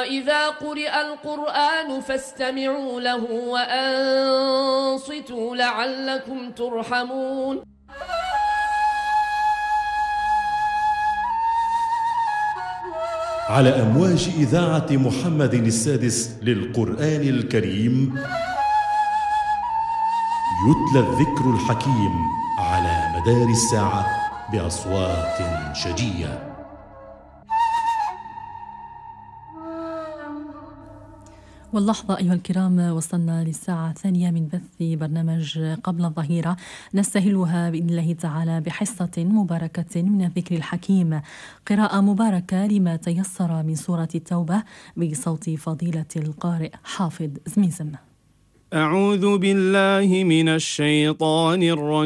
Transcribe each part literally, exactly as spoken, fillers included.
وإذا قرئ القرآن فاستمعوا له وأنصتوا لعلكم ترحمون. على أمواج إذاعة محمد السادس للقرآن الكريم يتلى الذكر الحكيم على مدار الساعة بأصوات شجية. واللحظة أيها الكرام وصلنا للساعة الثانية من بث برنامج قبل الظهيرة، نستهلها بإذن الله تعالى بحصة مباركة من الذكر الحكيم، قراءة مباركة لما تيسر من سورة التوبة بصوت فضيلة القارئ حافظ زميزم. أعوذ بالله من الشيطان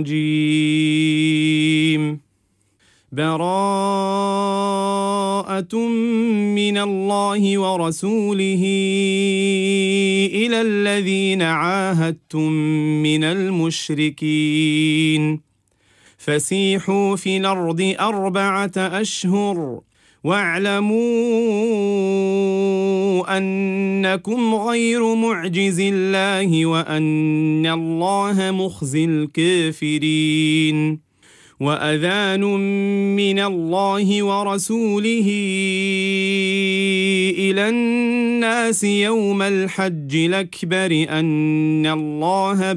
الرجيم. براءة من الله ورسوله إلى الذين عاهدتم من المشركين فسيحوا في الأرض أربعة أشهر واعلموا أنكم غير معجز الله وأن الله مخزي الكافرين. وأذان من الله ورسوله إلى الناس يوم الحج الأكبر أن الله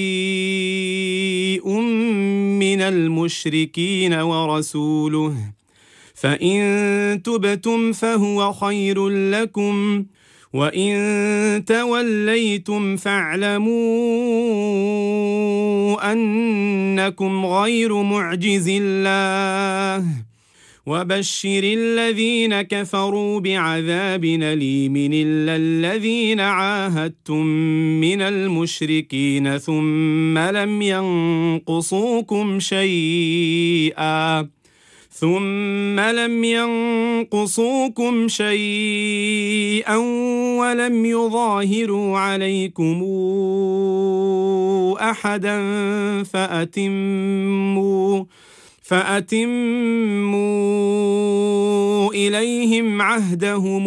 بريء من المشركين ورسوله فإن تبتم فهو خير لكم وإن توليتم فاعلموا أنكم غير معجز الله وبشر الذين كفروا بعذاب أليم إلا الذين عاهدتم من المشركين ثم لم ينقصوكم شيئا ثم لم ينقصوكم شيئا ولم يظاهروا عليكم أحدا فأتموا فأتموا إليهم عهدهم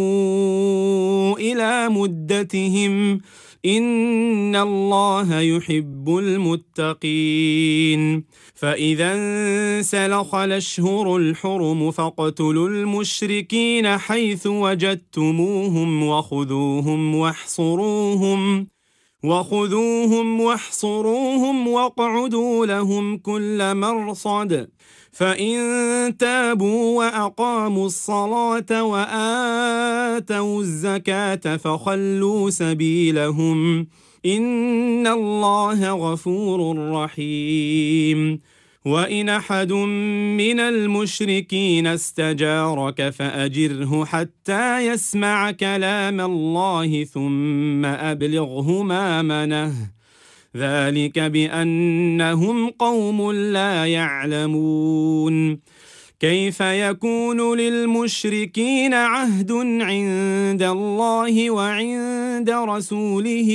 إلى مدتهم إن الله يحب المتقين. فإذا انسلخ الأشهر الحرم فاقتلوا المشركين حيث وجدتموهم وخذوهم واحصروهم وخذوهم واحصروهم واقعدوا لهم كل مرصد فإن تابوا وأقاموا الصلاة وآتوا الزكاة فخلوا سبيلهم إن الله غفور رحيم. وإن أحد من المشركين استجارك فأجره حتى يسمع كلام الله ثم أبلغه مأمنه ذلك بأنهم قوم لا يعلمون. كيف يكون للمشركين عهد عند الله وعند رسوله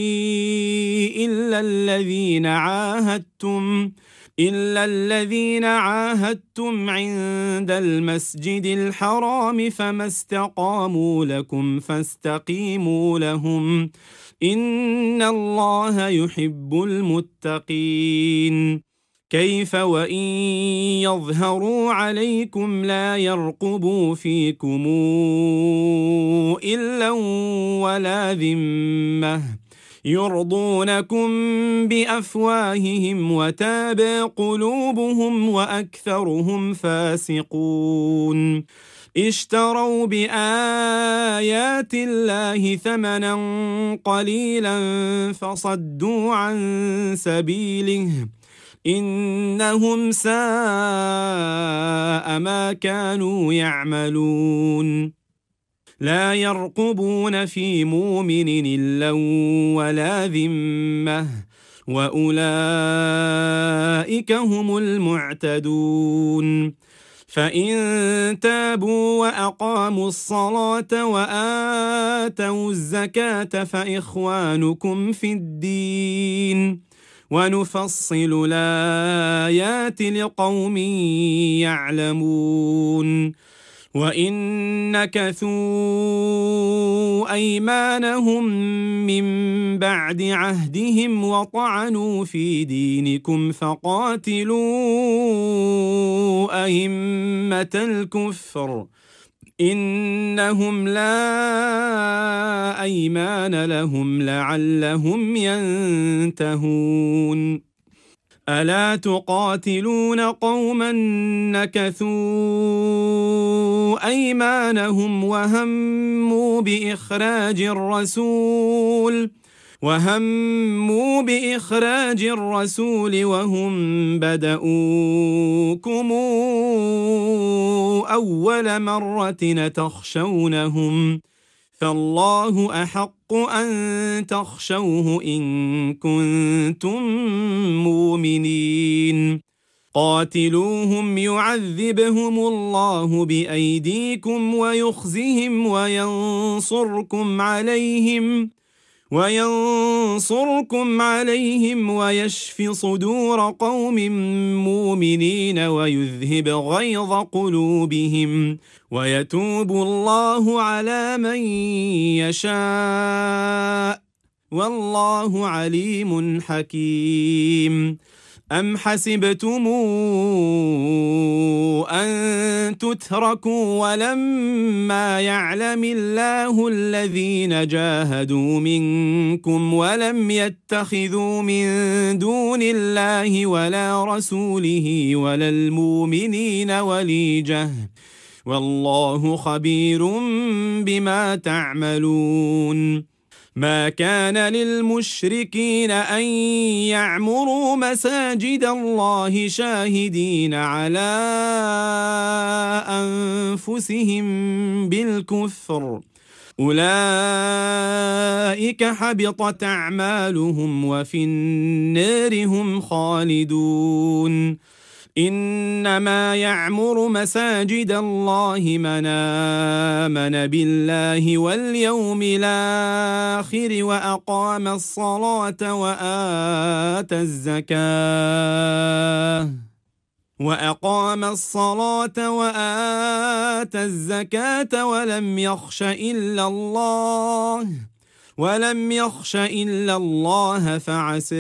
إلا الذين عاهدتم إلا الذين عاهدتم عند المسجد الحرام فما استقاموا لكم فاستقيموا لهم إن الله يحب المتقين. كيف وإن يظهروا عليكم لا يرقبوا فيكم إلا ولا ذمة يرضونكم بأفواههم وتابى قلوبهم وأكثرهم فاسقون. اشتروا بآيات الله ثمنا قليلا فصدوا عن سبيله إنهم ساء ما كانوا يعملون. لا يرقبون في مؤمن إلا ولا ذمة وأولئك هم المعتدون. فإن تابوا وأقاموا الصلاة وآتوا الزكاة فإخوانكم في الدين ونفصل الآيات لقوم يعلمون. وإن نكثوا أيمانهم من بعد عهدهم وطعنوا في دينكم فقاتلوا أئمة الكفر إنهم لا أيمان لهم لعلهم ينتهون ألا تقاتلون قوما نكثوا أيمانهم وهموا بإخراج الرسول وهموا بإخراج الرسول وهم بدؤوكم أول مرة تخشونهم فالله أحق أن تخشوه إن كنتم مؤمنين قاتلوهم يعذبهم الله بأيديكم ويخزهم وينصركم عليهم وينصركم عليهم ويشف صدور قوم مؤمنين ويذهب غيظ قلوبهم ويتوب الله على من يشاء والله عليم حكيم أم حسبتم أن تتركوا ولما يعلم الله الذين جاهدوا منكم ولم يتخذوا من دون الله ولا رسوله ولا المؤمنين وليجة والله خبير بما تعملون ما كان للمشركين أن يعمروا مساجد الله شاهدين على أنفسهم بالكفر أولئك حبطت أعمالهم وفي النار هم خالدون إنما يعمر مساجد الله من آمن بالله واليوم الآخر وأقام الصلاة وآتى الزكاة وأقام الصلاة وآتى الزكاة ولم يخش إلا الله ولم يخش إلا الله فعسى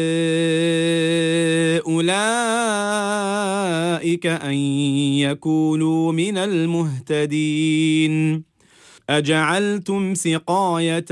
أولئك أن يكونوا من المهتدين أجعلتم سقاية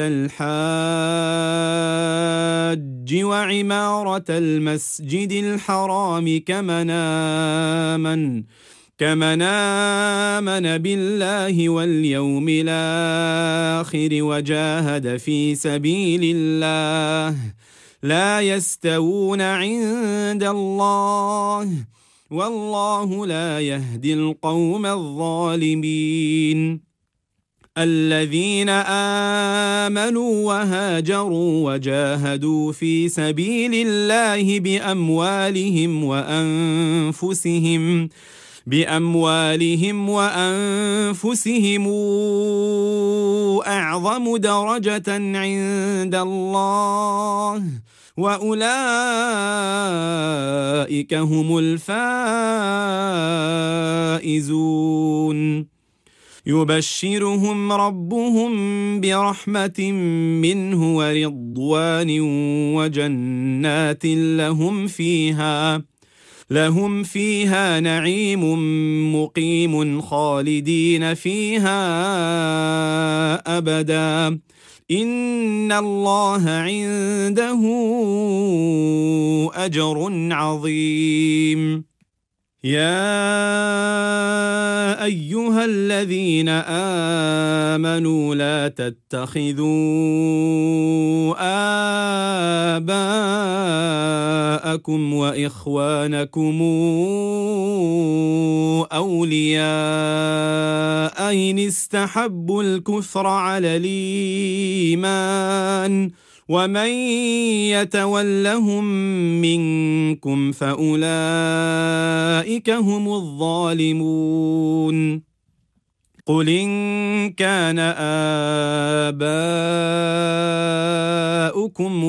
الحاج وعمارة المسجد الحرام كمن آمن كمن آمن بالله واليوم الآخر وجاهد في سبيل الله لا يستوون عند الله والله لا يهدي القوم الظالمين الذين آمنوا وهاجروا وجاهدوا في سبيل الله بأموالهم وأنفسهم بأموالهم وأنفسهم أعظم درجة عند الله وأولئك هم الفائزون يبشرهم ربهم برحمة منه ورضوان وجنات لهم فيها لهم فيها نعيم مقيم خالدين فيها أبدا إن الله عنده أجر عظيم يا أيها الذين آمنوا لا تتخذوا آباءكم وإخوانكم أولياء إن استحبوا الكفر على الإيمان ومن يتولهم منكم فأولئك هم الظالمون قل إن كان آباؤكم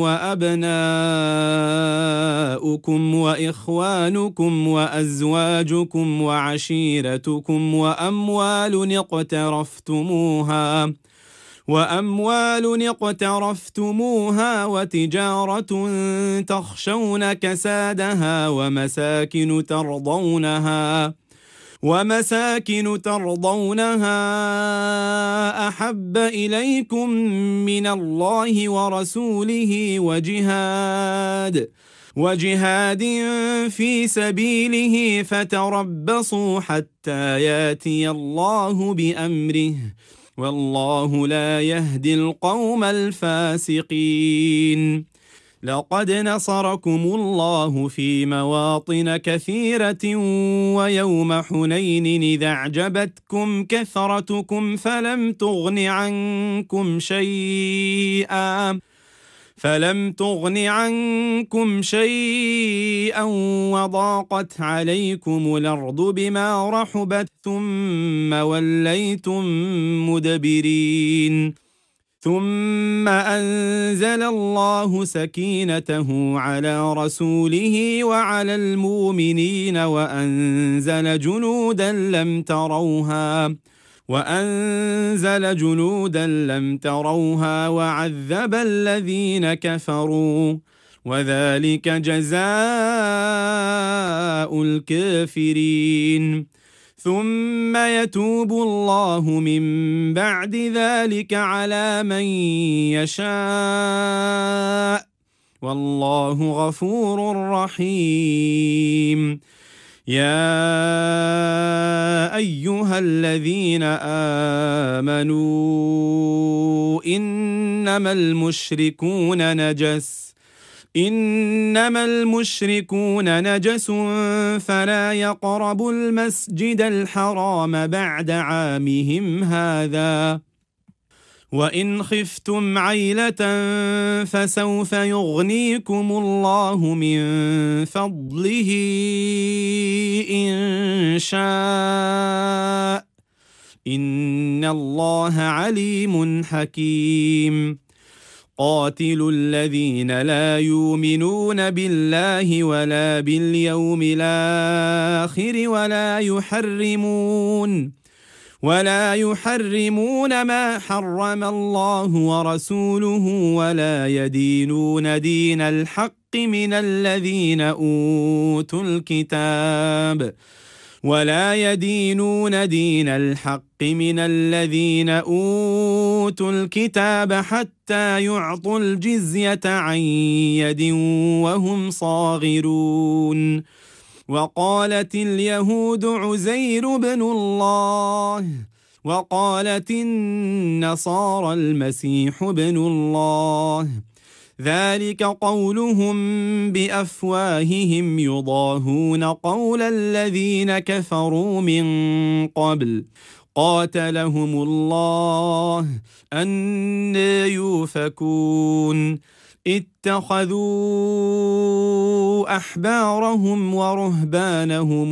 وأبناؤكم وإخوانكم وأزواجكم وعشيرتكم وأموال اقترفتموها وأموال اقترفتموها وتجارة تخشون كسادها ومساكن ترضونها ومساكن ترضونها أحب إليكم من الله ورسوله وجهاد وجهاد في سبيله فتربصوا حتى ياتي الله بأمره والله لا يهدي القوم الفاسقين. لقد نصركم الله في مواطن كثيرة ويوم حنين إذا أعجبتكم كثرتكم فلم تغن عنكم شيئا فلم تغن عنكم شيئا وضاقت عليكم الأرض بما رحبت ثم وليتم مدبرين ثم أنزل الله سكينته على رسوله وعلى المؤمنين وأنزل جنودا لم تروها وأنزل جنودا لم تروها وعذب الذين كفروا وذلك جزاء الكافرين. ثم يتوب الله من بعد ذلك على من يشاء والله غفور رحيم. يا أيها الذين آمنوا إنما المشركون نجس إنما المشركون نجس فلا يقربوا المسجد الحرام بعد عامهم هذا وإن خفتم عيلة فسوف يغنيكم الله من فضله إن شاء إن الله عليم حكيم. قاتلوا الذين لا يؤمنون بالله ولا باليوم الآخر ولا يحرمون ولا يحرمون ما حرم الله ورسوله ولا يدينون دين الحق من الذين أوتوا الكتاب ولا يدينون دين الحق من الذين أوتوا الكتاب حتى يعطوا الجزية عن يد وهم صاغرون. وقالت اليهود عزير بن الله وقالت النصارى المسيح بن الله ذلك قولهم بأفواههم يضاهون قول الذين كفروا من قبل قاتلهم الله أنى يؤفكون. اتخذوا أحبارهم ورهبانهم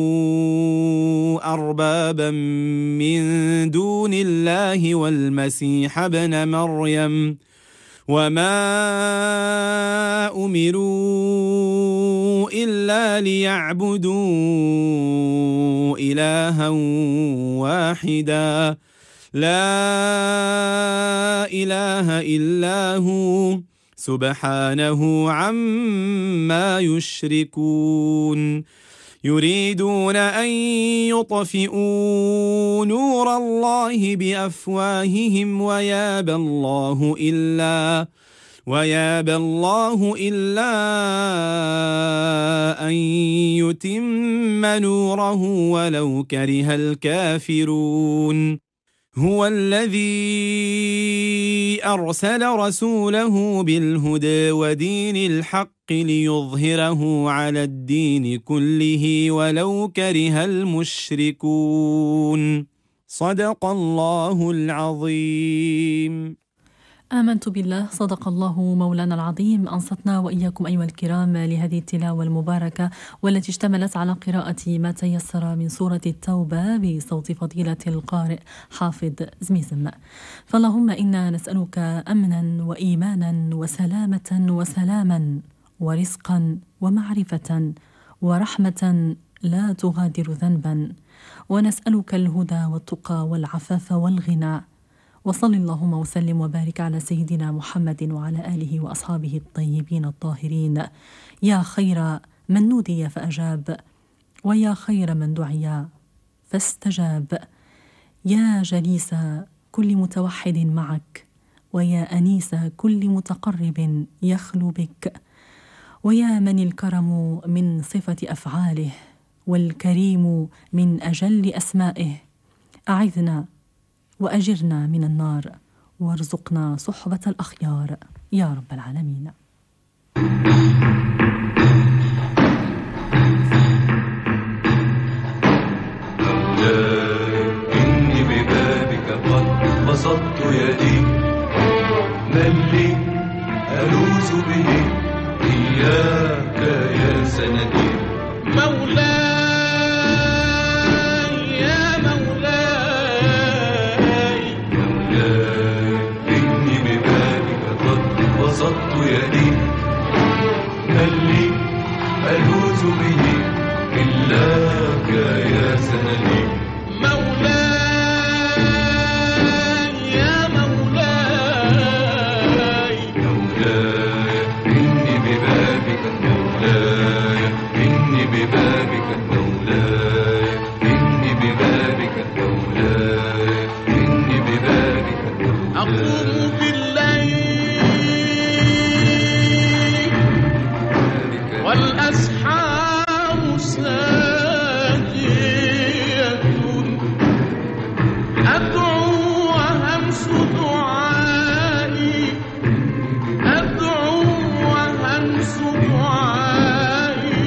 أربابا من دون الله والمسيح ابن مريم وما أمروا إلا ليعبدوا إلها واحدا لا إله إلا هو سبحانه عما يشركون. يريدون أن يطفئوا نور الله بأفواههم ويابى الله إلا ويابى الله إلا أن يتم نوره ولو كره الكافرون. هو الذي أرسل رسوله بالهدى ودين الحق ليظهره على الدين كله ولو كره المشركون. صدق الله العظيم. آمنت بالله، صدق الله مولانا العظيم. أنصتنا وإياكم أيها الكرام لهذه التلاوة المباركة والتي اشتملت على قراءة ما تيسر من سورة التوبة بصوت فضيلة القارئ حافظ زميزم. فاللهم إنا نسألك أمنا وإيمانا وسلامة وسلاما ورزقا ومعرفة ورحمة لا تغادر ذنبا، ونسألك الهدى والتقى والعفاف والغنى. وصل اللهم وسلم وبارك على سيدنا محمد وعلى آله وأصحابه الطيبين الطاهرين، يا خير من نودي فأجاب، ويا خير من دعي فاستجاب، يا جليس كل متوحد معك، ويا أنيس كل متقرب يخلو بك، ويا من الكرم من صفة أفعاله والكريم من أجل أسمائه، أعذنا وأجرنا من النار وارزقنا صحبة الأخيار يا رب العالمين. إني ببابك قد بسطت يدي، من لي ألوذ به إياك يا سندي. مولاي يا مولاي، مولاي إني ببابك قد بسطت يدي، من لي ألوذ به إلاك يا سندي. مولاي يا مولاي، مولاي إني ببابك، مولاي إني ببابك، مولاي إني ببابك، مولاي إني ببابك. أقوم بالليل والأسحار ساجية، أدعو وهمس دعائي، أدعو وهمس دعائي،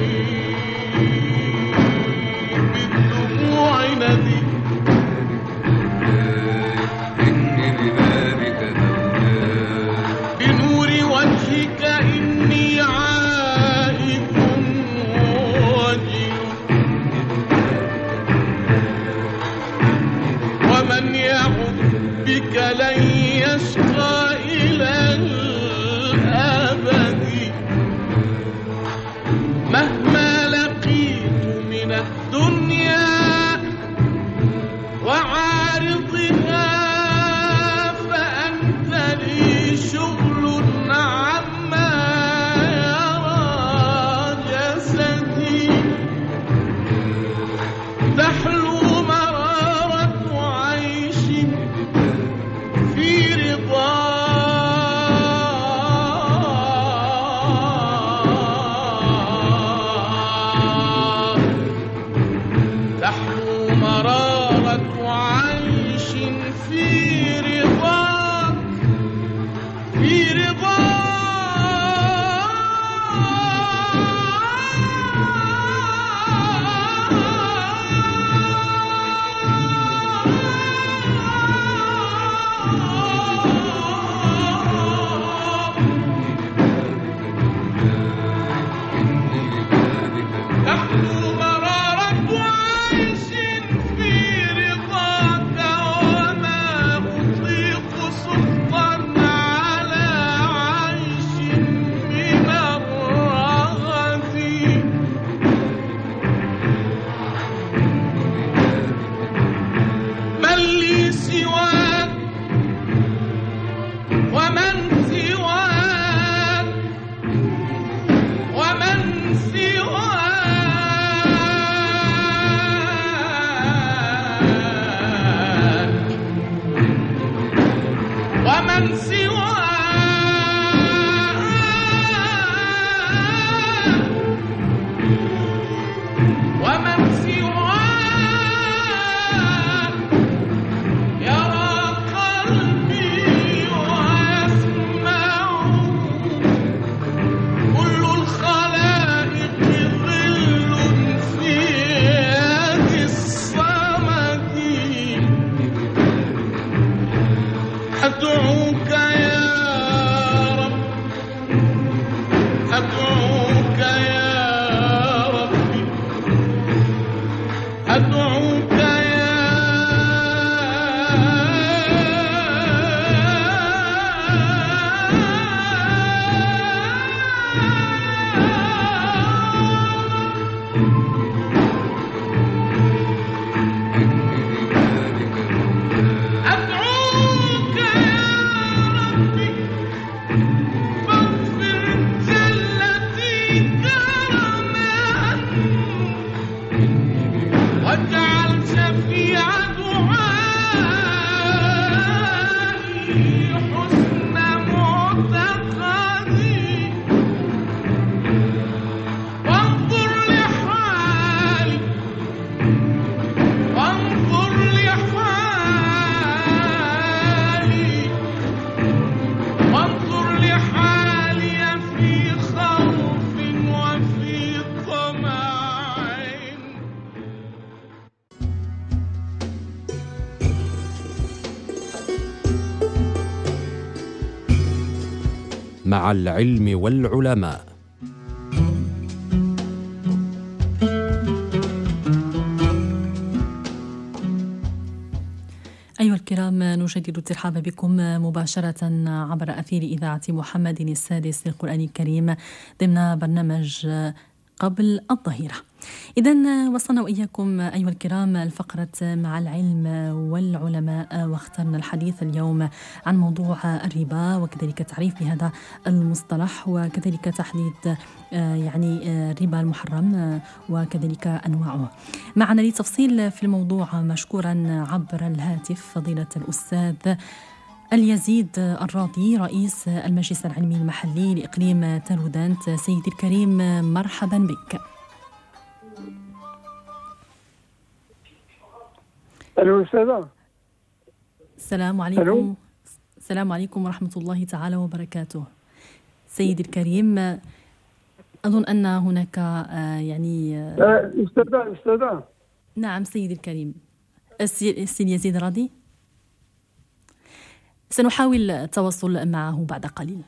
بالدموع ندي. إني ببابك مولاي، بنور وجهك إني عائد وجل، ومن يعد بك لن يشقى إلى الأبد، مهما لقيت من الدنيا وعارضها، فأنت لي شغل عما يرى جسدي، تحلو مرارة عيش في رضا مع العلم والعلماء. أيها الكرام، نجدد الترحاب بكم مباشرة عبر أثير إذاعة محمد السادس للقرآن الكريم ضمن برنامج قبل الظهيرة. إذن وصلنا وإياكم أيها الكرام الفقرة مع العلم والعلماء، واخترنا الحديث اليوم عن موضوع الربا وكذلك تعريف بهذا المصطلح وكذلك تحديد يعني الربا المحرم وكذلك أنواعه. معنا لتفصيل في الموضوع مشكورا عبر الهاتف فضيلة الأستاذ اليزيد الراضي رئيس المجلس العلمي المحلي لإقليم تالودانت. سيدي الكريم مرحبا بك. الو استاذه. السلام عليكم. السلام عليكم ورحمه الله تعالى وبركاته. سيدي الكريم، اظن ان هناك يعني استاذه استاذه نعم سيدي الكريم. السيد يزيد راضي، سنحاول التواصل معه بعد قليل.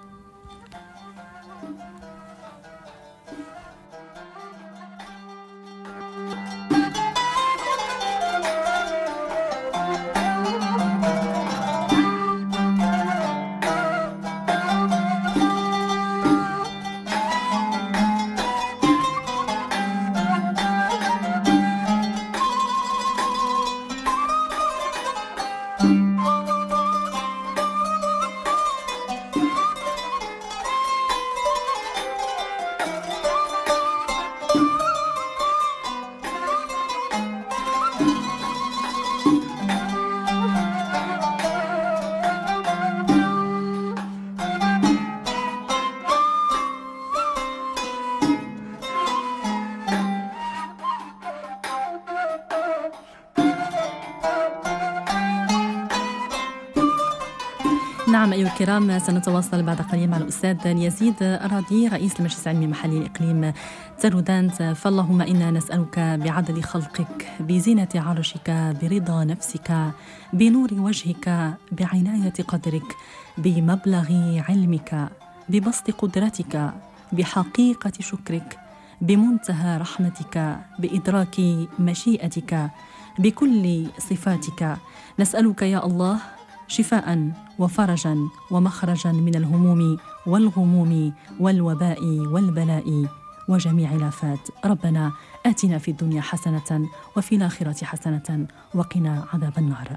نعم أيها الكرام، سنتواصل بعد قليل مع الأستاذ يزيد الراضي رئيس المجلس العلمي المحلي لإقليم تالودانت. فاللهم إنا نسألك بعدد خلقك، بزينة عرشك، برضا نفسك، بنور وجهك، بعناية قدرك، بمبلغ علمك، ببسط قدرتك، بحقيقة شكرك، بمنتهى رحمتك، بإدراك مشيئتك، بكل صفاتك، نسألك يا الله شفاء وفرجا ومخرجا من الهموم والغموم والوباء والبلاء وجميع الآفات. ربنا آتنا في الدنيا حسنة وفي الآخرة حسنة وقنا عذاب النار.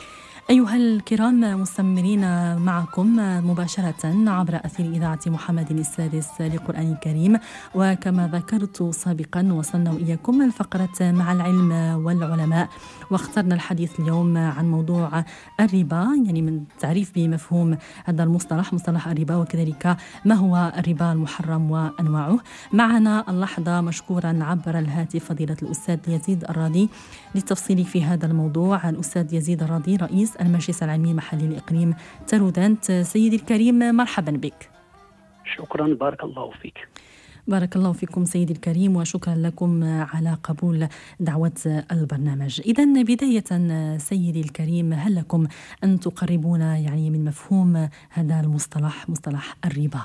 أيها الكرام، مستمرين معكم مباشرة عبر أثير إذاعة محمد السادس للقرآن الكريم، وكما ذكرت سابقا وصلنا وإياكم الفقرة مع العلم والعلماء، واخترنا الحديث اليوم عن موضوع الربا، يعني من تعريف بمفهوم هذا المصطلح مصطلح الربا، وكذلك ما هو الربا المحرم وأنواعه. معنا اللحظة مشكورا عبر الهاتف فضيلة الأستاذ يزيد الراضي للتفصيل في هذا الموضوع. الأستاذ يزيد الراضي رئيس المجلس العلمي المحلي لإقليم تالودانت. سيدي الكريم مرحبا بك. شكرا، بارك الله فيك. بارك الله فيكم سيدي الكريم، وشكرا لكم على قبول دعوة البرنامج. إذن بداية سيدي الكريم، هل لكم أن تقربونا يعني من مفهوم هذا المصطلح مصطلح الربا؟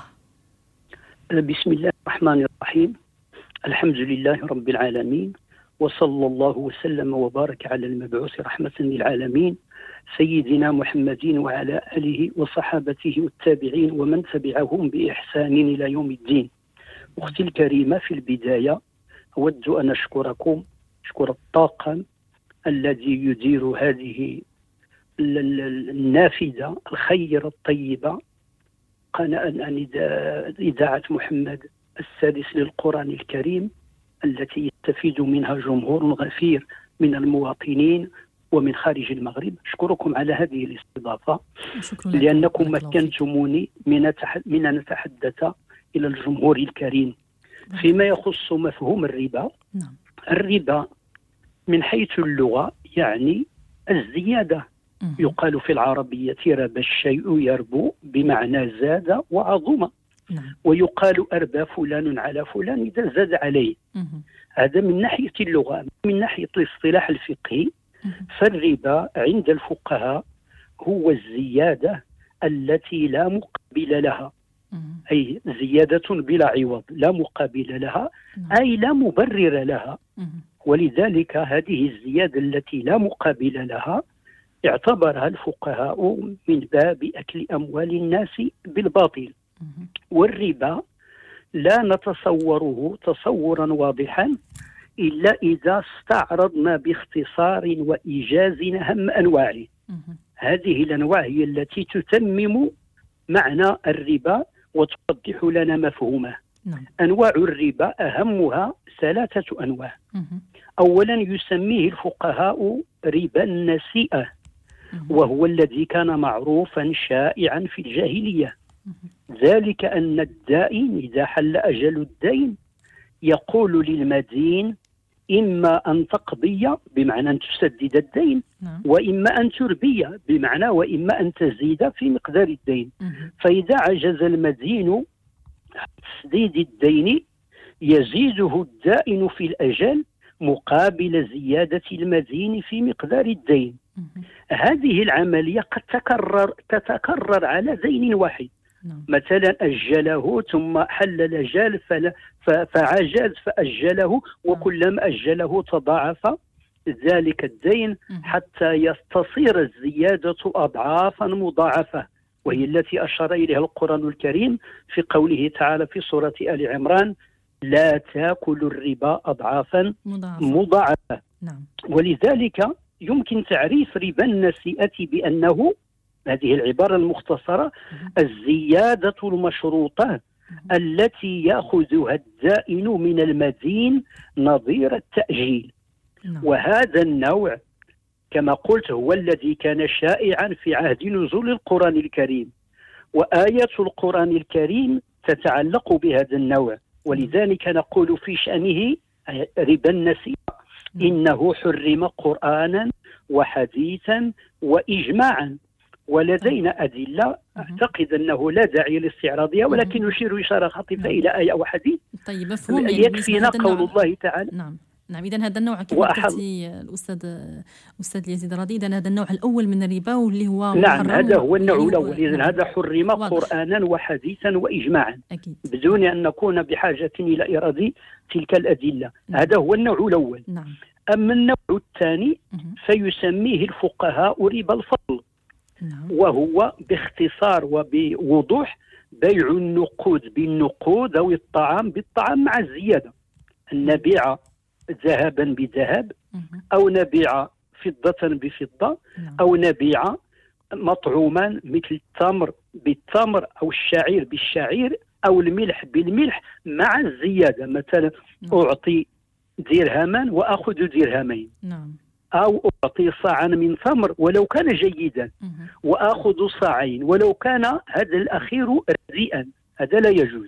بسم الله الرحمن الرحيم، الحمد لله رب العالمين، وصلى الله وسلم وبارك على المبعوث رحمة للعالمين سيدنا محمد وعلى آله وصحابته والتابعين ومن تبعهم بإحسان إلى يوم الدين. أختي الكريمة، في البداية أود أن أشكركم، أشكر الطاقم الذي يدير هذه النافذة الخيرة الطيبة، قناة إذاعة محمد السادس للقرآن الكريم، التي يستفيد منها جمهور غفير من المواطنين ومن خارج المغرب. أشكركم على هذه الاستضافة لأنكم مكنتموني من أن أتحدث إلى الجمهور الكريم فيما يخص مفهوم الربا. نعم. الربا من حيث اللغة يعني الزيادة. م- يقال في العربية ربى الشيء يربو، بمعنى زاد وعظم. نعم. ويقال أربى فلان على فلان إذا زاد عليه. م- هذا من ناحية اللغة. من ناحية الاصطلاح الفقهي، فالربا عند الفقهاء هو الزيادة التي لا مقابل لها، أي زيادة بلا عوض لا مقابل لها، أي لا مبرر لها. ولذلك هذه الزيادة التي لا مقابل لها اعتبرها الفقهاء من باب أكل أموال الناس بالباطل. والربا لا نتصوره تصورا واضحا إلا إذا استعرضنا باختصار وإيجاز أهم أنواعه. هذه الأنواع هي التي تتمم معنى الربا وتوضح لنا مفهومه. نعم. أنواع الربا أهمها ثلاثة أنواع. أولا يسميه الفقهاء ربا النسيئة، وهو الذي كان معروفا شائعا في الجاهلية. ذلك أن الدائن إذا حل أجل الدين يقول للمدين إما أن تقضي بمعنى أن تسدد الدين، وإما أن تربي بمعنى وإما أن تزيد في مقدار الدين. فإذا عجز المدين عن تسديد الدين يزيده الدائن في الأجل مقابل زيادة المدين في مقدار الدين. هذه العملية قد تكرر تتكرر على دين واحد. مثلا أجله ثم حل الأجل فعجز فأجله، وكلما أجله تضاعف ذلك الدين حتى تصير الزيادة أضعافا مضاعفة، وهي التي أشار إليها القرآن الكريم في قوله تعالى في سورة آل عمران: لا تأكلوا الربا أضعافا مضاعفة, مضاعفة. نعم. ولذلك يمكن تعريف ربا النسيئة بأنه، هذه العبارة المختصرة، الزيادة المشروطة التي يأخذها الدائن من المدين نظير التأجيل. وهذا النوع كما قلت هو الذي كان شائعا في عهد نزول القرآن الكريم، وآيات القرآن الكريم تتعلق بهذا النوع. ولذلك نقول في شأنه ربا النسيئة إنه حرم قرآنا وحديثا وإجماعا. ولدينا أدلة أعتقد أنه لا داعي لاستعراضها، ولكن نشير إشارة خاطفة إلى آية أو حديث. طيب مفهوم. يكفينا قول الله تعالى. نعم نعم. إذن هذا النوع كما قلت الأستاذ أستاذ يزيد راضي، إذن هذا النوع الأول من الربا واللي هو نعم هذا هو النوع الأول. إذن هذا حرم قرآنا وحديثا وإجماعا أكيد. بدون أن نكون بحاجة إلى إيراد تلك الأدلة. نعم. هذا هو النوع الأول. نعم. أما النوع الثاني فيسميه الفقهاء ربا الفضل. نعم. وهو باختصار وبوضوح بيع النقود بالنقود أو الطعام بالطعام مع الزيادة. أن نبيع ذهبا بذهب، أو نبيع فضة بفضة، أو نبيع مطعوما مثل التمر بالتمر أو الشعير بالشعير أو الملح بالملح مع الزيادة. مثلا أعطي درهما وأخذ درهمين، أو أعطي صاعا من تمر ولو كان جيدا وأخذ صاعين ولو كان هذا الأخير رديئا، هذا لا يجوز.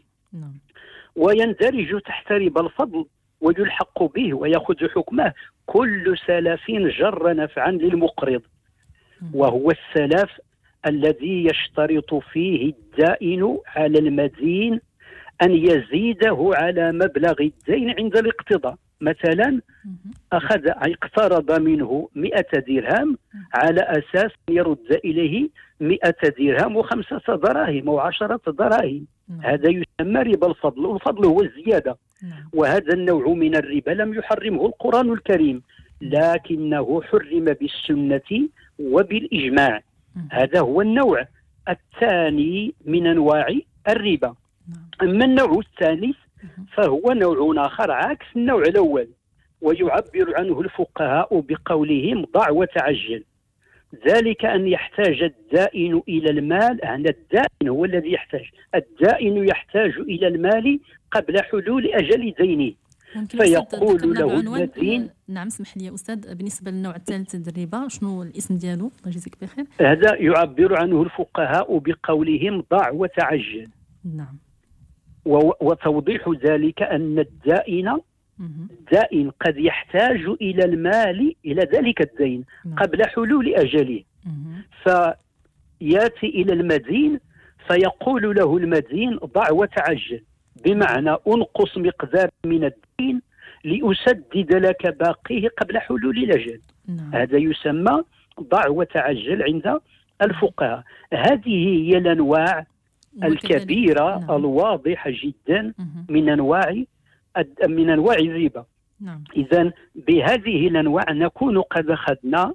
ويندرج تحت ربا الفضل ويلحق به ويأخذ حكمه كل سلف جر نفعا للمقرض، وهو السلف الذي يشترط فيه الدائن على المدين أن يزيده على مبلغ الدين عند الاقتضاء. مثلا أخذ اقترض منه مئة درهم على أساس يرد إليه مئة درهم وخمسة دراهم أو عشرة دراهم. هذا يسمى ربا الفضل، والفضل هو الزيادة. وهذا النوع من الربا لم يحرمه القرآن الكريم، لكنه حرم بالسنة وبالإجماع. هذا هو النوع الثاني من أنواع الربا. أما النوع الثالث فهو نوع آخر عكس النوع الأول، ويعبر عنه الفقهاء بقولهم ضع وتعجل. ذلك أن يحتاج الدائن إلى المال، أن الدائن هو الذي يحتاج، الدائن يحتاج إلى المال قبل حلول أجل دينه، فيقول له المدين. نعم اسمح لي يا أستاذ، بالنسبة للنوع الثالث من الربا شنو الاسم ديالو؟ الله يجزيك بخير. هذا يعبر عنه الفقهاء بقولهم ضع وتعجل. نعم. وتوضيح ذلك أن الدائن الدائن قد يحتاج إلى المال إلى ذلك الدين قبل حلول أجله، فيأتي إلى المدين فيقول له المدين ضع وتعجل، بمعنى أنقص مقدار من الدين لأسدد لك باقيه قبل حلول الأجل. هذا يسمى ضع وتعجل عند الفقهاء. هذه هي الأنواع الكبيرة نعم. الواضحة جدا من أنواع من أنواع الربا. نعم. إذن بهذه الأنواع نكون قد أخذنا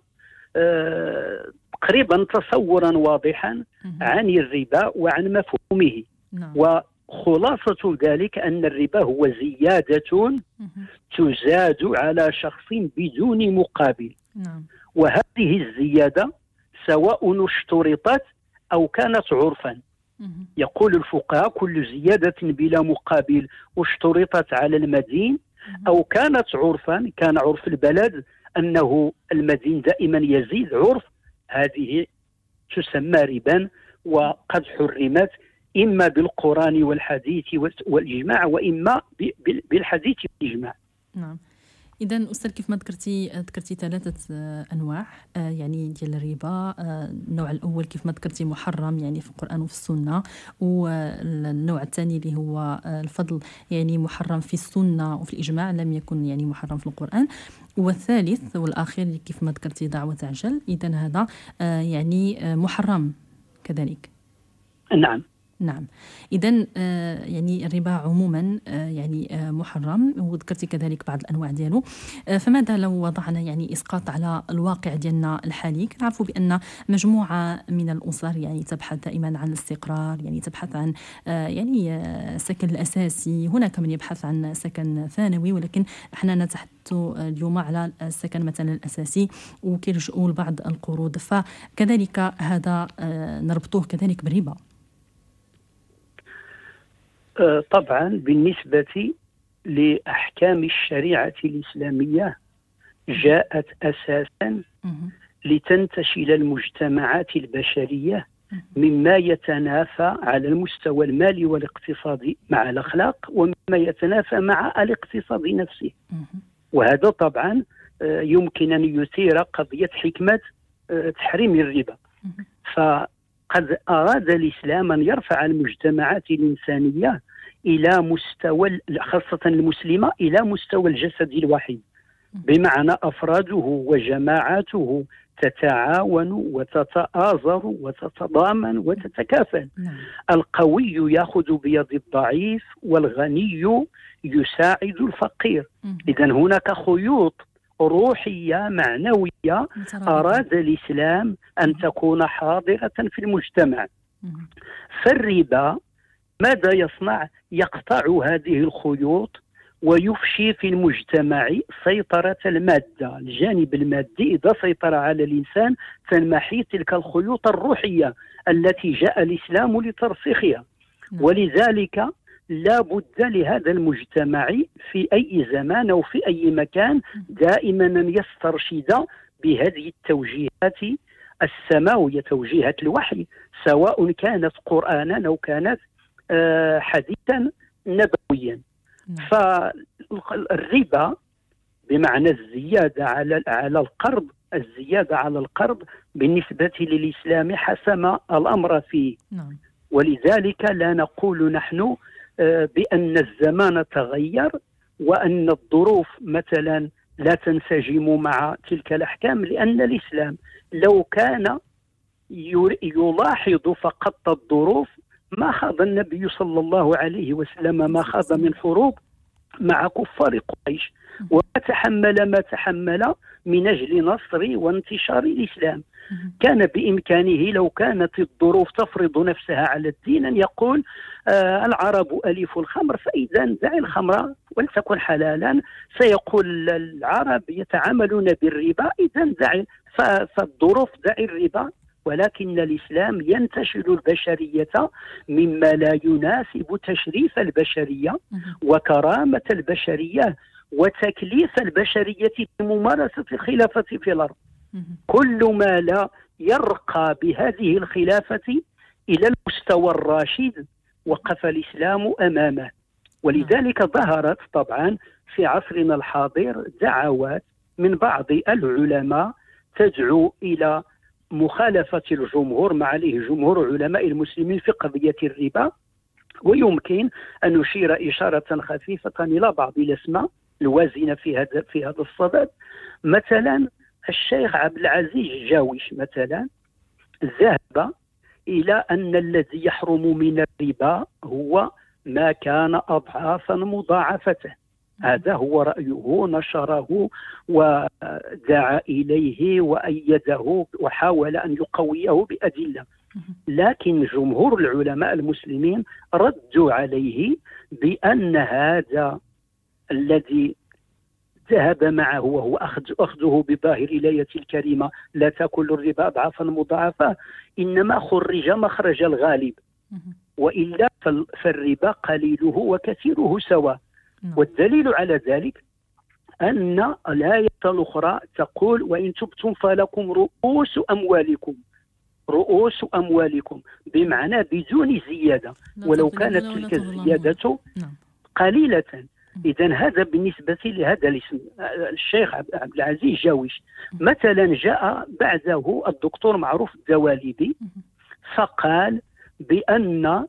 تقريبا آه تصورا واضحا عن الربا وعن مفهومه. نعم. وخلاصة ذلك أن الربا هو زيادة تزاد على شخص بدون مقابل. نعم. وهذه الزيادة سواء اشترطت أو كانت عرفا. يقول الفقهاء كل زيادة بلا مقابل اشترطت على المدين أو كانت عرفا، كان عرف البلد أنه المدين دائما يزيد عرف، هذه تسمى ربا وقد حرمت إما بالقرآن والحديث والإجماع وإما بالحديث والإجماع. نعم. إذا أستاذ كيف ما ذكرتي ذكرتي ثلاثة أنواع يعني ديال الربا. النوع الأول كيف ما ذكرتي محرم يعني في القرآن وفي السنة، والنوع الثاني اللي هو الفضل يعني محرم في السنة وفي الإجماع، لم يكن يعني محرم في القرآن. والثالث والأخير كيف ما ذكرتي دعوة عجل، إذا هذا يعني محرم كذلك. نعم. نعم. إذن آه يعني الربا عموما آه يعني آه محرم، وذكرتي كذلك بعض الأنواع ديالو. آه فماذا لو وضعنا يعني إسقاط على الواقع ديالنا الحالي؟ كنعرفوا بأن مجموعة من الأسر يعني تبحث دائما عن الاستقرار، يعني تبحث عن آه يعني آه سكن الأساسي، هناك من يبحث عن سكن ثانوي، ولكن احنا نتحدث اليوم على السكن مثلا الأساسي وكيلجؤوا لبعض القروض، فكذلك هذا آه نربطوه كذلك بالربا. طبعا بالنسبة لأحكام الشريعة الإسلامية جاءت أساسا لتنتشل المجتمعات البشرية مما يتنافى على المستوى المالي والاقتصادي مع الأخلاق ومما يتنافى مع الاقتصاد نفسه. وهذا طبعا يمكن أن يثير قضية حكمة تحريم الربا. فقد أراد الإسلام أن يرفع المجتمعات الإنسانية إلى مستوى خاصة المسلمة إلى مستوى الجسد الواحد، بمعنى أفراده وجماعاته تتعاون وتتآزر وتتضامن وتتكافل. القوي يأخذ بيد الضعيف والغني يساعد الفقير. إذن هناك خيوط روحية معنوية أراد الإسلام أن تكون حاضرة في المجتمع. فالربا ماذا يصنع؟ يقطع هذه الخيوط ويفشي في المجتمع سيطرة المادة. الجانب المادي إذا سيطر على الإنسان تنمحي تلك الخيوط الروحية التي جاء الإسلام لترسيخها. ولذلك لا بد لهذا المجتمع في أي زمان أو في أي مكان دائما أن يسترشد بهذه التوجيهات السماوية، توجيهات الوحي، سواء كانت قرآنا أو كانت حديثا نبويا. فالربا بمعنى الزيادة على على القرض، الزيادة على القرض بالنسبة للإسلام حسم الأمر فيه. ولذلك لا نقول نحن بأن الزمان تغير وأن الظروف مثلا لا تنسجم مع تلك الأحكام، لأن الإسلام لو كان يلاحظ فقط الظروف ما خاض النبي صلى الله عليه وسلم ما خاض من حروب مع كفار قريش، وما تحمل ما تحمل من أجل نصر وانتشار الإسلام. كان بإمكانه لو كانت الظروف تفرض نفسها على الدين أن يقول آه العرب ألف الخمر، فإذا دع الخمر ولتكن حلالا. سيقول العرب يتعاملون بالربا، إذا دع فالظروف دع الربا. ولكن الإسلام ينتشل البشرية مما لا يناسب تشريف البشرية وكرامة البشرية وتكليف البشرية بممارسة الخلافة في الأرض. كل ما لا يرقى بهذه الخلافة إلى المستوى الراشد وقف الإسلام أمامه. ولذلك ظهرت طبعا في عصرنا الحاضر دعوات من بعض العلماء تدعو إلى مخالفة الجمهور ما عليه جمهور علماء المسلمين في قضية الربا. ويمكن أن نشير إشارة خفيفة إلى بعض الأسماء الوازنة في هذا في هذا الصدد. مثلا الشيخ عبد العزيز الجاوش مثلا ذهب إلى أن الذي يحرم من الربا هو ما كان أضعافا مضاعفة. هذا هو رأيه، نشره ودعا إليه وأيده وحاول أن يقويه بأدلة. لكن جمهور العلماء المسلمين ردوا عليه بأن هذا الذي ذهب معه وهو أخذه بظاهر الآية الكريمة لا تأكل الربا أضعافا مضاعفة، إنما خرج مخرج الغالب، وإلا فالربا قليله وكثيره سواء. والدليل على ذلك أن الآية الأخرى تقول وإن تبتم فلكم رؤوس أموالكم، رؤوس أموالكم بمعنى بدون زيادة، ولو كانت تلك الزيادة قليلة. إذن هذا بالنسبة لهذا الاسم الشيخ عبد العزيز جاويش. مثلا جاء بعده الدكتور معروف الدواليبي فقال بأن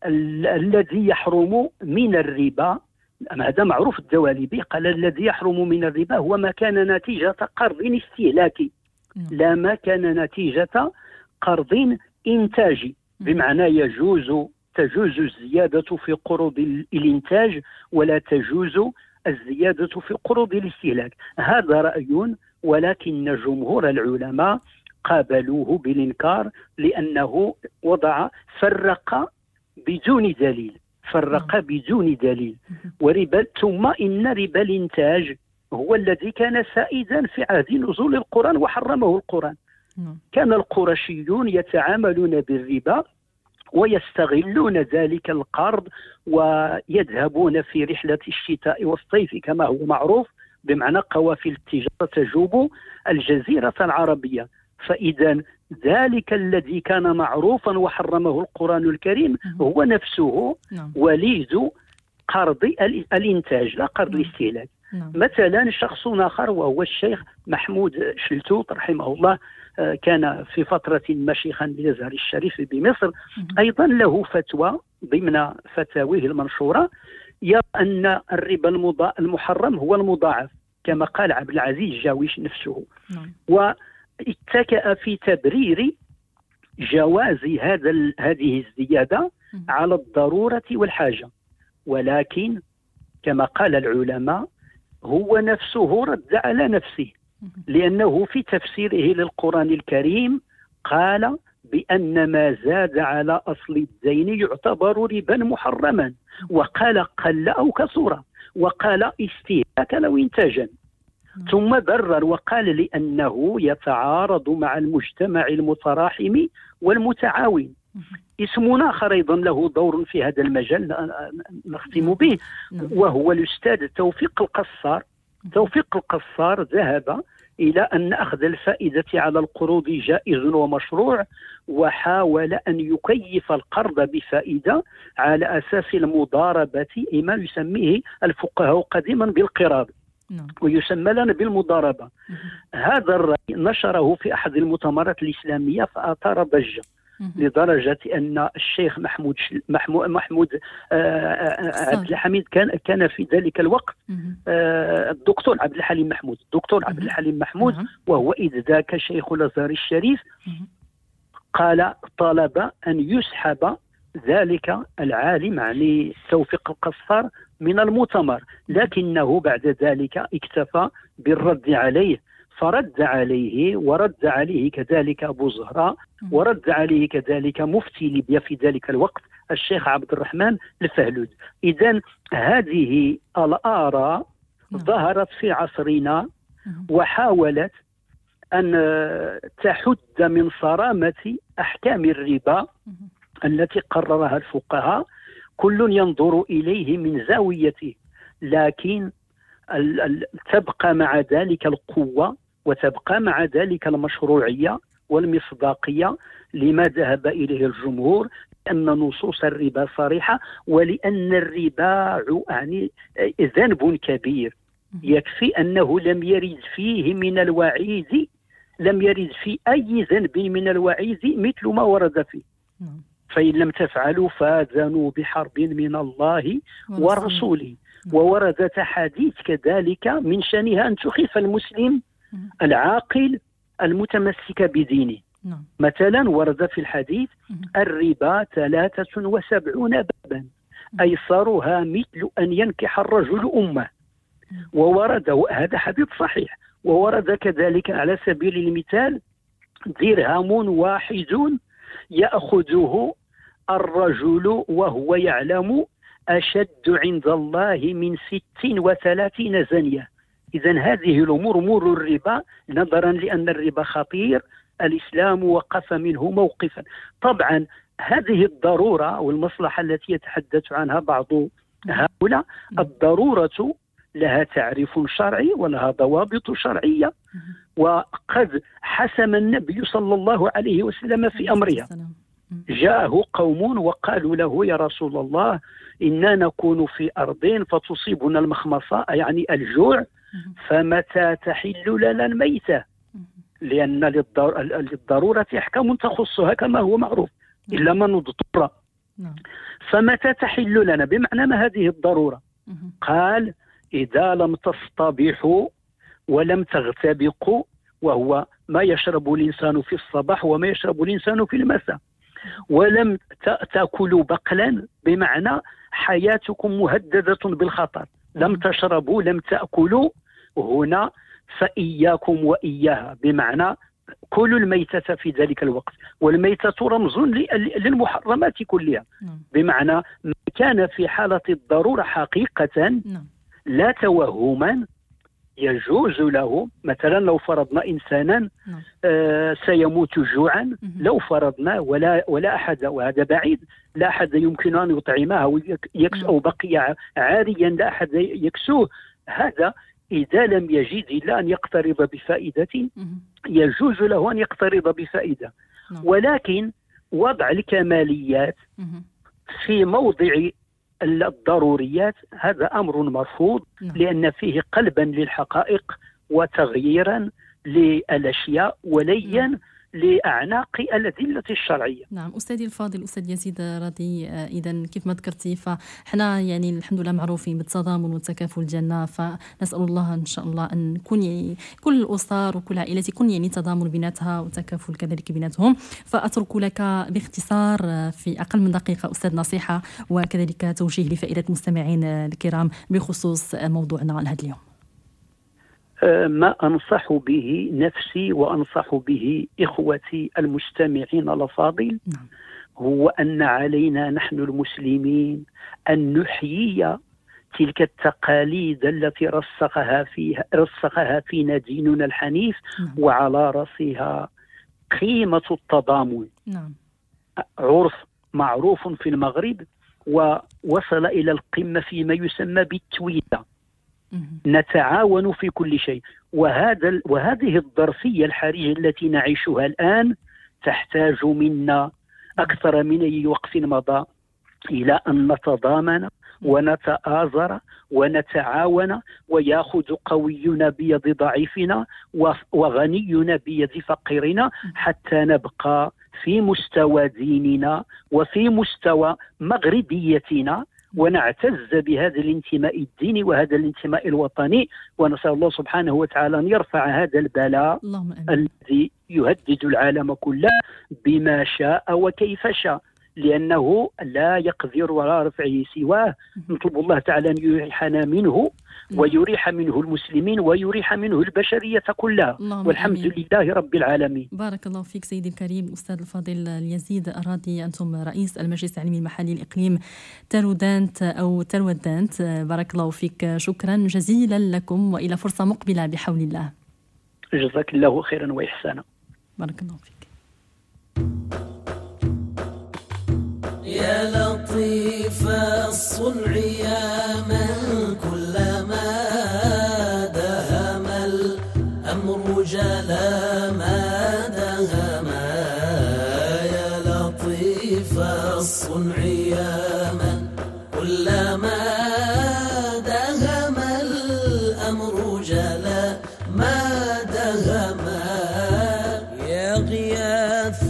الذي يحرم من الربا، هذا معروف الدواليبي، قال الذي يحرم من الربا هو ما كان نتيجة قرض استهلاكي لا ما كان نتيجة قرض إنتاجي، بمعنى يجوز تجوز الزيادة في قروض الإنتاج ولا تجوز الزيادة في قروض الاستهلاك. هذا رأي، ولكن جمهور العلماء قابلوه بالإنكار لأنه وضع فرق بدون دليل، فرق بدون دليل. وربا ثم إن ربا الإنتاج هو الذي كان سائدا في عهد نزول القرآن وحرمه القرآن. كان القرشيون يتعاملون بالربا ويستغلون ذلك القرض ويذهبون في رحلة الشتاء والصيف كما هو معروف، بمعنى قوافل التجارة تجوب الجزيرة العربية. فإذا ذلك الذي كان معروفا وحرمه القرآن الكريم هو نفسه وليد قرض الإنتاج لا قرض الاستهلاك. مثلا شخص آخر وهو الشيخ محمود شلتوت رحمه الله، كان في فترة ما شيخا بالأزهر الشريف بمصر، أيضا له فتوى ضمن فتاويه المنشورة يرى أن الربا المحرم هو المضاعف كما قال عبد العزيز جاويش نفسه، واتكأ في تبرير جواز هذا هذه الزيادة على الضرورة والحاجة. ولكن كما قال العلماء هو نفسه رد على نفسه، لأنه في تفسيره للقرآن الكريم قال بأن ما زاد على أصل الدين يعتبر ربا محرما، وقال قل أو كثر، وقال استهلاكا أو إنتاجا، ثم برر وقال لأنه يتعارض مع المجتمع المتراحم والمتعاون. اسم آخر أيضا له دور في هذا المجال نختم به، وهو الأستاذ توفيق القصار. توفيق القصار ذهب إلى أن أخذ الفائدة على القروض جائز ومشروع، وحاول أن يكيف القرض بفائدة على أساس المضاربة، ما يسميه الفقهاء قديما بالقراض ويسمى لنا بالمضاربة. هذا الرأي نشره في أحد المؤتمرات الإسلامية فأثار ضجة، لدرجة أن الشيخ محمود محمود, محمود عبد الحميد كان كان في ذلك الوقت الدكتور عبد الحليم محمود الدكتور عبد الحليم محمود وهو إذ ذاك شيخ الأزهر الشريف، قال طلب أن يسحب ذلك العالم يعني توفيق القصار من المؤتمر، لكنه بعد ذلك اكتفى بالرد عليه، فرد عليه ورد عليه كذلك أبو زهراء، ورد عليه كذلك مفتي ليبيا في ذلك الوقت الشيخ عبد الرحمن الفهلود. إذن هذه الآراء ظهرت في عصرنا وحاولت أن تحد من صرامة أحكام الربا التي قررها الفقهاء، كل ينظر إليه من زاويته، لكن تبقى مع ذلك القوة وتبقى مع ذلك المشروعية والمصداقية لما ذهب إليه الجمهور، لأن نصوص الربا صريحة، ولأن الربا يعني ذنب كبير يكفي أنه لم يرد فيه من الوعيد لم يرد في أي ذنب من الوعيد مثل ما ورد فيه. فإن لم تفعلوا فآذنوا بحرب من الله ورسوله. ووردت حديث كذلك من شأنها أن تخيف المسلم العاقل المتمسك بدينه، نعم. مثلا ورد في الحديث الربا ثلاثة وسبعون بابا أيسرها مثل أن ينكح الرجل أمه. وورد هذا حديث صحيح. وورد كذلك على سبيل المثال درهم واحد يأخذه الرجل وهو يعلم أشد عند الله من ست وثلاثين زنية. إذن هذه الأمور أمور الربا، نظرا لأن الربا خطير الإسلام وقف منه موقفا. طبعا هذه الضرورة والمصلحة التي يتحدث عنها بعض هؤلاء، الضرورة لها تعريف شرعي ولها ضوابط شرعية، وقد حسم النبي صلى الله عليه وسلم في أمرها. جاءه قوم وقالوا له يا رسول الله إنا نكون في أرض فتصيبنا المخمصة يعني الجوع، فمتى تحل لنا الميتة؟ لأن للضرورة أحكام تخصها كما هو معروف إلا من اضطر. فمتى تحل لنا؟ بمعنى ما هذه الضرورة؟ قال إذا لم تصطبحوا ولم تغتبقوا، وهو ما يشرب الإنسان في الصباح وما يشرب الإنسان في المساء، ولم تأكلوا بقلا بمعنى حياتكم مهددة بالخطر، لم تشربوا لم تأكلوا هنا فإياكم وإياها، بمعنى كلوا الميتة في ذلك الوقت. والميتة رمز للمحرمات كلها، بمعنى ما كان في حالة الضرورة حقيقة لا توهما يجوز له. مثلا لو فرضنا إنسانا آه سيموت جوعا، لو فرضنا ولا ولا أحد، وهذا بعيد، لا أحد يمكن أن يطعمه أو يكسو أو بقي عاريا لا أحد يكسوه، هذا إذا لم يجد إلا أن يقترض بفائدة يجوز له أن يقترض بفائدة. ولكن وضع الكماليات في موضع الضروريات هذا أمر مرفوض، لأن فيه قلبا للحقائق وتغييرا للأشياء وليا لأعناق الأدلة الشرعية. نعم أستاذي الفاضل أستاذ يزيد راضي، إذا كيف ما ذكرتي فإحنا يعني الحمد لله معروفين بالتضامن والتكافل الجنة، فنسأل الله إن شاء الله أن نكون يعني كل الأسر وكل عائلات يكون يعني تضامن بيناتها وتكافل كذلك بيناتهم. فأترك لك باختصار في أقل من دقيقة أستاذ نصيحة وكذلك توجيه لفائدة المستمعين الكرام بخصوص موضوعنا لهذا اليوم. ما أنصح به نفسي وأنصح به إخوتي المستمعين الأفاضل هو أن علينا نحن المسلمين أن نحيي تلك التقاليد التي رسخها فيها رسخها فينا ديننا الحنيف، وعلى رأسها قيمة التضامن. عرف معروف في المغرب ووصل إلى القمة فيما يسمى بالتويدة، نتعاون في كل شيء. وهذا وهذه الظرفية الحرجة التي نعيشها الآن تحتاج منا أكثر من أي وقت مضى إلى أن نتضامن ونتآزر ونتعاون، ويأخذ قوينا بيد ضعيفنا وغنينا بيد فقيرنا، حتى نبقى في مستوى ديننا وفي مستوى مغربيتنا، ونعتز بهذا الانتماء الديني وهذا الانتماء الوطني. ونسأل الله سبحانه وتعالى أن يرفع هذا البلاء الذي يهدد العالم كله بما شاء وكيف شاء، لأنه لا يقدر على رفعه سواه. نطلب الله تعالى أن يريحنا منه ويريح منه المسلمين ويريح منه البشرية كلها، والحمد أمين. لله رب العالمين. بارك الله فيك سيدي الكريم أستاذ الفاضل اليزيد الراضي، أنتم رئيس المجلس العلمي المحلي الإقليم ترودانت أو ترودانت. بارك الله فيك، شكرا جزيلا لكم وإلى فرصة مقبلة بحول الله. جزاك الله خيرا وإحسانا. بارك الله فيك. يا لطيف الصنع يا من كلما دهم الأمر جلا ما دهما، يا لطيف الصنع يا من كلما دهم الأمر جلا ما دهما، يا غياث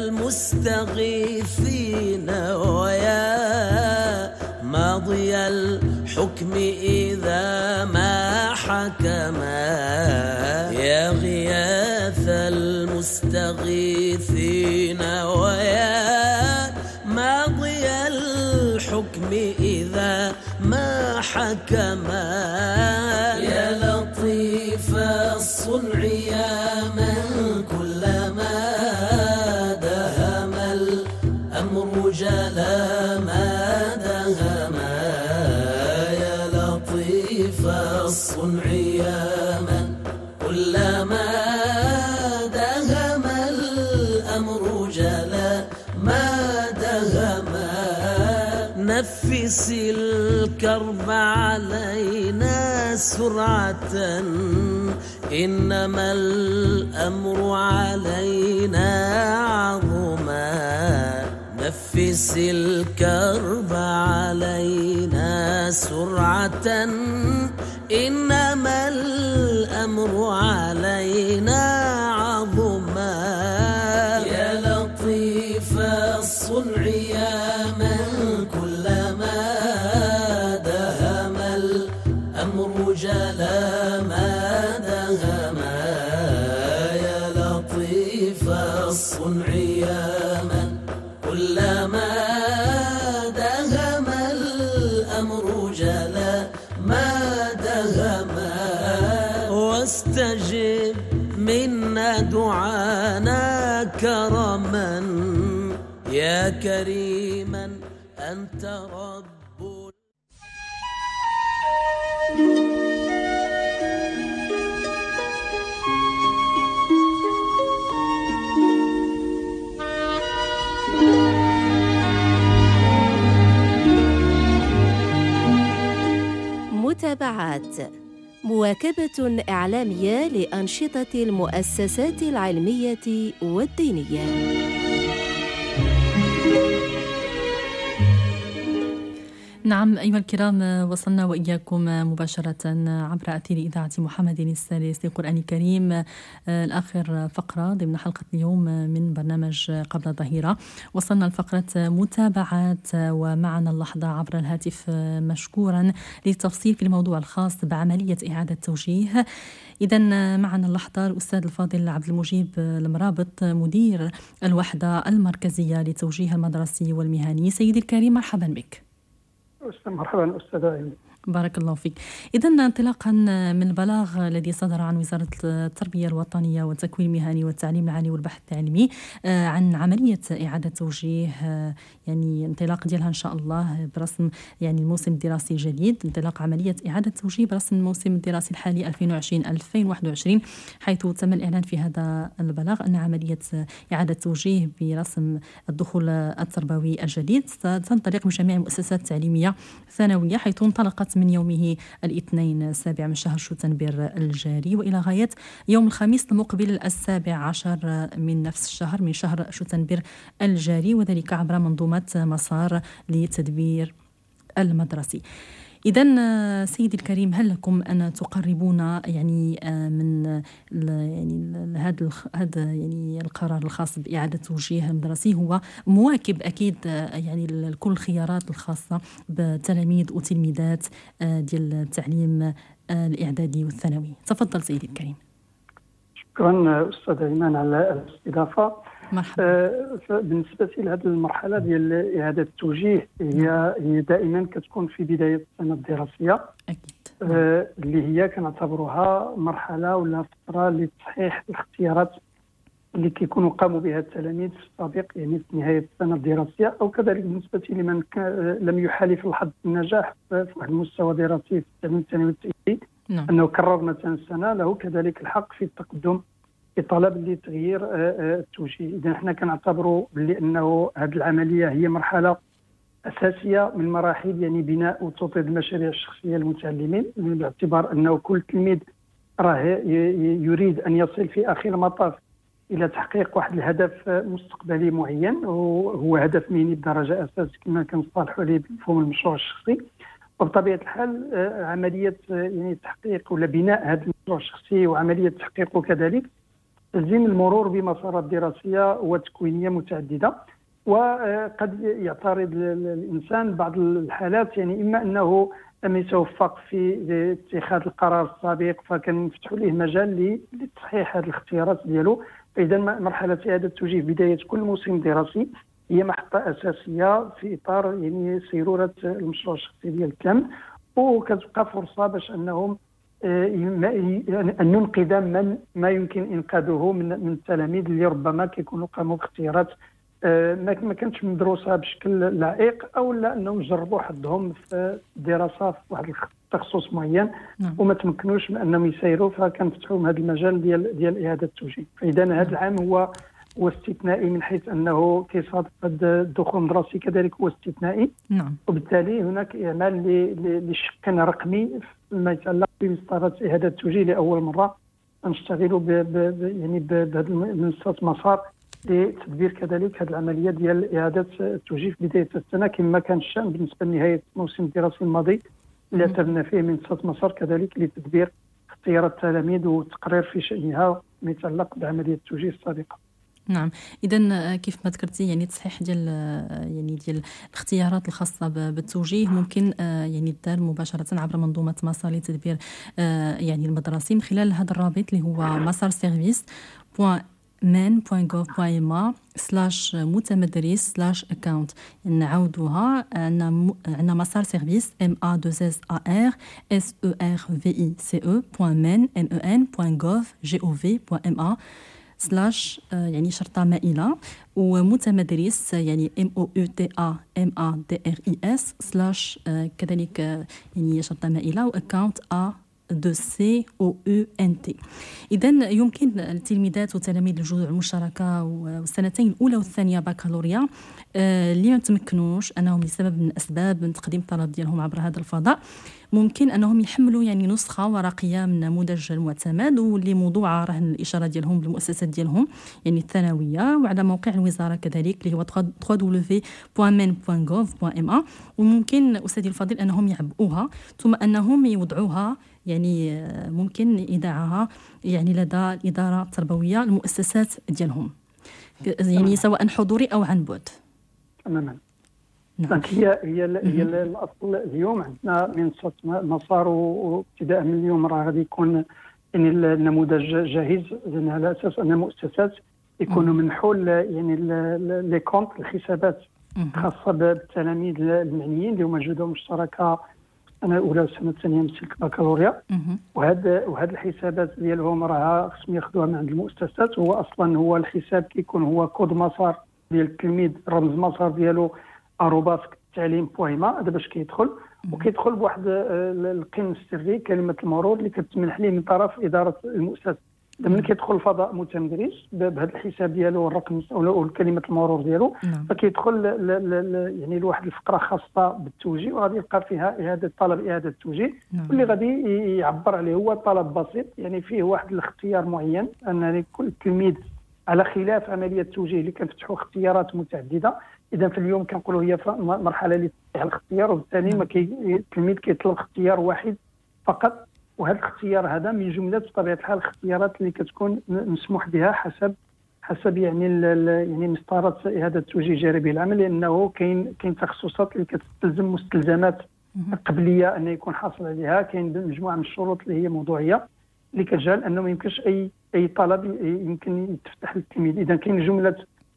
المستغيثين ويا ماضي الحكم إذا ما حكما، يا غياث المستغيثين مستغيثين ويا ماضي الحكم إذا ما حكما يا لطيف الصنع يا من كلما دهم الأمر جلا ما دهما يا لطيف الصنع يا من كلما دهم الأمر جلا ما دهما نفس الكرب علينا سرعة إنما الأمر علينا عظما نفس الكرب علينا سرعة إنما الأمر علينا عظما يا لطيف الصنع يا من كلما دهم الأمر جلا ما دهما يا لطيف الصنع يا من كلما دهم الأمر جلا ما دهما واستجب منا دعانا كرما يا كريما أنت رب. متابعات مواكبة إعلامية لأنشطة المؤسسات العلمية والدينية. نعم أيها الكرام، وصلنا وإياكم مباشرة عبر أثير إذاعة محمد السادس للقرآن الكريم، الآخر فقرة ضمن حلقة اليوم من برنامج قبل الظهيرة. وصلنا لفقرة متابعات، ومعنا اللحظة عبر الهاتف مشكورا للتفصيل في الموضوع الخاص بعملية إعادة توجيه. إذن معنا اللحظة الأستاذ الفاضل عبد المجيب المرابط، مدير الوحدة المركزية للتوجيه المدرسي والمهني. سيدي الكريم مرحبا بك. مرحبا أستاذ. بارك الله فيك. إذن انطلاقا من البلاغ الذي صدر عن وزارة التربية الوطنية والتكوين المهني والتعليم العالي والبحث العلمي عن عملية إعادة توجيه، يعني انطلاق ديالها إن شاء الله برسم يعني الموسم الدراسي الجديد، انطلاق عملية إعادة توجيه برسم الموسم الدراسي الحالي ألفين وعشرين ألفين وواحد وعشرين، حيث تم الإعلان في هذا البلاغ أن عملية إعادة توجيه برسم الدخول التربوي الجديد ستنطلق بجميع المؤسسات التعليمية الثانوية، حيث انطلقت من يومه الاثنين السابع من شهر شتنبر الجاري وإلى غاية يوم الخميس المقبل السابع عشر من نفس الشهر من شهر شتنبر الجاري، وذلك عبر منظومة مسار للتدبير المدرسي. إذن سيدي الكريم، هل لكم أن تقربونا يعني من يعني هذا هذا يعني القرار الخاص بإعادة توجيه المدرسي هو مواكب أكيد يعني لكل الخيارات الخاصة بتلاميذ وتلميذات ديال التعليم الإعدادي والثانوي. تفضل سيدي الكريم. شكرا أستاذ إيمان على الاستضافة. مرحبا. بالنسبة لهذه المرحلة ديال إعادة التوجيه هي هي دائما كتكون في بداية السنة الدراسية. أكيد. آه اللي هي كنعتبروها مرحلة ولا فترة لتصحيح الاختيارات اللي كيكونوا قاموا بها التلاميذ في السابق، يعني في نهاية السنة الدراسية، أو كذلك بالنسبة لمن لم يحالف الحظ بالنجاح في واحد المستوى دراسي في التعليم الثانوي والتأهيلي، نعم. أنه كرر مثلا السنة، له كذلك الحق في التقدم بطلب لتغيير التوجيه. إذا احنا كنعتبروا بلي أنه هذه العملية هي مرحلة أساسية من مراحل يعني بناء وتطوير المشاريع الشخصية للمتعلمين، باعتبار أنه كل تلميذ راه يريد أن يصل في آخر المطاف إلى تحقيق واحد الهدف مستقبلي معين، وهو هدف مهني بدرجة أساس كما كنصطلحوا عليه بمفهوم المشروع الشخصي. وبطبيعة الحال عملية يعني تحقيق ولا بناء هذا المشروع الشخصي وعملية تحقيقه كذلك تلزم المرور بمسارات دراسية وتكوينية متعددة، وقد يعترض الإنسان بعض الحالات يعني إما أنه لم يتوفق في اتخاذ القرار السابق فكان يفتح له مجال لتصحيح هذه الاختيارات ديالو فاذا مرحله اعاده التوجيه بدايه كل موسم دراسي هي محطه اساسيه في اطار يعني سيروره المشروع الشخصي ديال الكامل، وكتبقى فرصه باش انهم ان ننقذ من ما يمكن انقاذه من من التلاميذ اللي ربما كيكونوا قاموا باختيارات ما كانتش مدروسه بشكل لائق، او لا انهم جربوا حظهم في الدراسه في واحد التخصص معين وما تمكنوش من انهم يسيروا، فكنفتحوا هذا المجال ديال ديال اعاده التوجيه. فاذا هذا العام هو هو استثنائي من حيث انه كيصادف الدخول الدراسي كذلك هو استثنائي. نعم. وبالتالي هناك اعمال لشق رقمي فيما يتعلق بمسطرات اعاده التوجيه لاول مره نشتغلوا ب يعني بهذه المنصات مسار لتدبير كذلك هذه العمليه ديال اعاده التوجيه في بدايه السنه كما كان الشان بالنسبه لنهايه الموسم الدراسي الماضي اللي اعتمدنا فيه منصه مسار كذلك لتدبير اختيارات التلاميذ والتقرير في شانها ما يتعلق بعمليه التوجيه السابقه. نعم، اذا كيف ما ذكرتي يعني تصحيح ديال يعني ديال الاختيارات الخاصه بالتوجيه ممكن يعني الدار مباشره عبر منظومه مسار لتدبير يعني المدرسي من خلال هذا الرابط اللي هو مسار سيرفيس من بوين غوف بوين ما سلاش متمدرس سلاش اكاونت. نعاودوها، عندنا عندنا مسار سيرفيس ام ا دو اس ا ار اس او ار في اي سي او بوين من ام او ان بوين غوف جي او في بوين ام ا سلاش يعني شرطة مائلة، ومتمدرس يعني ام او يو تي ا ام ا دي ار اي اس سلاش كذلك يعني شرطة مائلة واكاونت ا دو سي او يو ان تي. اذا يمكن التلميذات وتلاميذ الجذور المشتركه والسنتين الاولى والثانيه بكالوريا اللي ما تمكنوش انهم لسبب من الاسباب من تقديم الطلب ديالهم عبر هذا الفضاء ممكن انهم يحملوا يعني نسخه ورقيه من النموذج المعتمد واللي موضوعه رهن الاشاره ديالهم بالمؤسسات ديالهم يعني الثانويه، وعلى موقع الوزاره كذلك اللي هو دبليو دبليو دبليو بوين من بوين غوف بوين ام ا. وممكن استاذي الفضيل انهم يعبئوها ثم انهم يوضعوها يعني ممكن ايداعها يعني لدى الاداره التربويه المؤسسات ديالهم يعني سواء حضوري او عن بعد. تماما. نعم. هي هي هي الاصل اليوم عندنا منصه مسار، وابتداء من اليوم راه غادي يكون يعني النموذج جاهز، لان على اساس ان المؤسسات يكونوا منحوا يعني لي كونت الحسابات خاصه بالتلاميذ المعنيين اللي هما جذور مشتركه السنه الاولى والسنه الثانيه من سلك بكالوريا، وهذا وهذه الحسابات ديالهم راه خصهم ياخذوها من عند المؤسسات. هو اصلا هو الحساب كيكون هو كود مسار ديال التلميذ، رمز مسار ديالو اروباس التعليم بويما، هذا باش كيدخل وكيدخل بواحد القن السري كلمه المرور اللي كتمنح ليه من طرف اداره المؤسسه. ملي كيدخل الفضاء متمدرس بهذا الحساب ديالو والرقم او كلمه المرور ديالو فكيدخل يعني لواحد الفقره خاصه بالتوجيه، وغادي يلقى فيها اعاده طلب اعاده التوجيه واللي غادي يعبر عليه هو طلب بسيط يعني فيه واحد الاختيار معين، ان كل تلميذ على خلاف عمليه التوجيه اللي كنفتحوا اختيارات متعدده. اذا في اليوم كنقولوا هي مرحله لتفتح الاختيار، وبالتالي ما كي التلميذ كيطلب اختيار واحد فقط، وهذا الاختيار هذا من جمله بطبيعه الحال الاختيارات اللي كتكون مسموح بها حسب حسب يعني يعني مسطره اعاده التوجيه الجانبي العام، لانه كاين كاين تخصصات اللي كتستلزم مستلزمات قبليه ان يكون حاصل عليها، كاين مجموعه من الشروط اللي هي موضوعيه اللي كتجعل انه ما يمكنش اي اي طلب يمكن يتفتح للتلميذ. اذا كاين جمله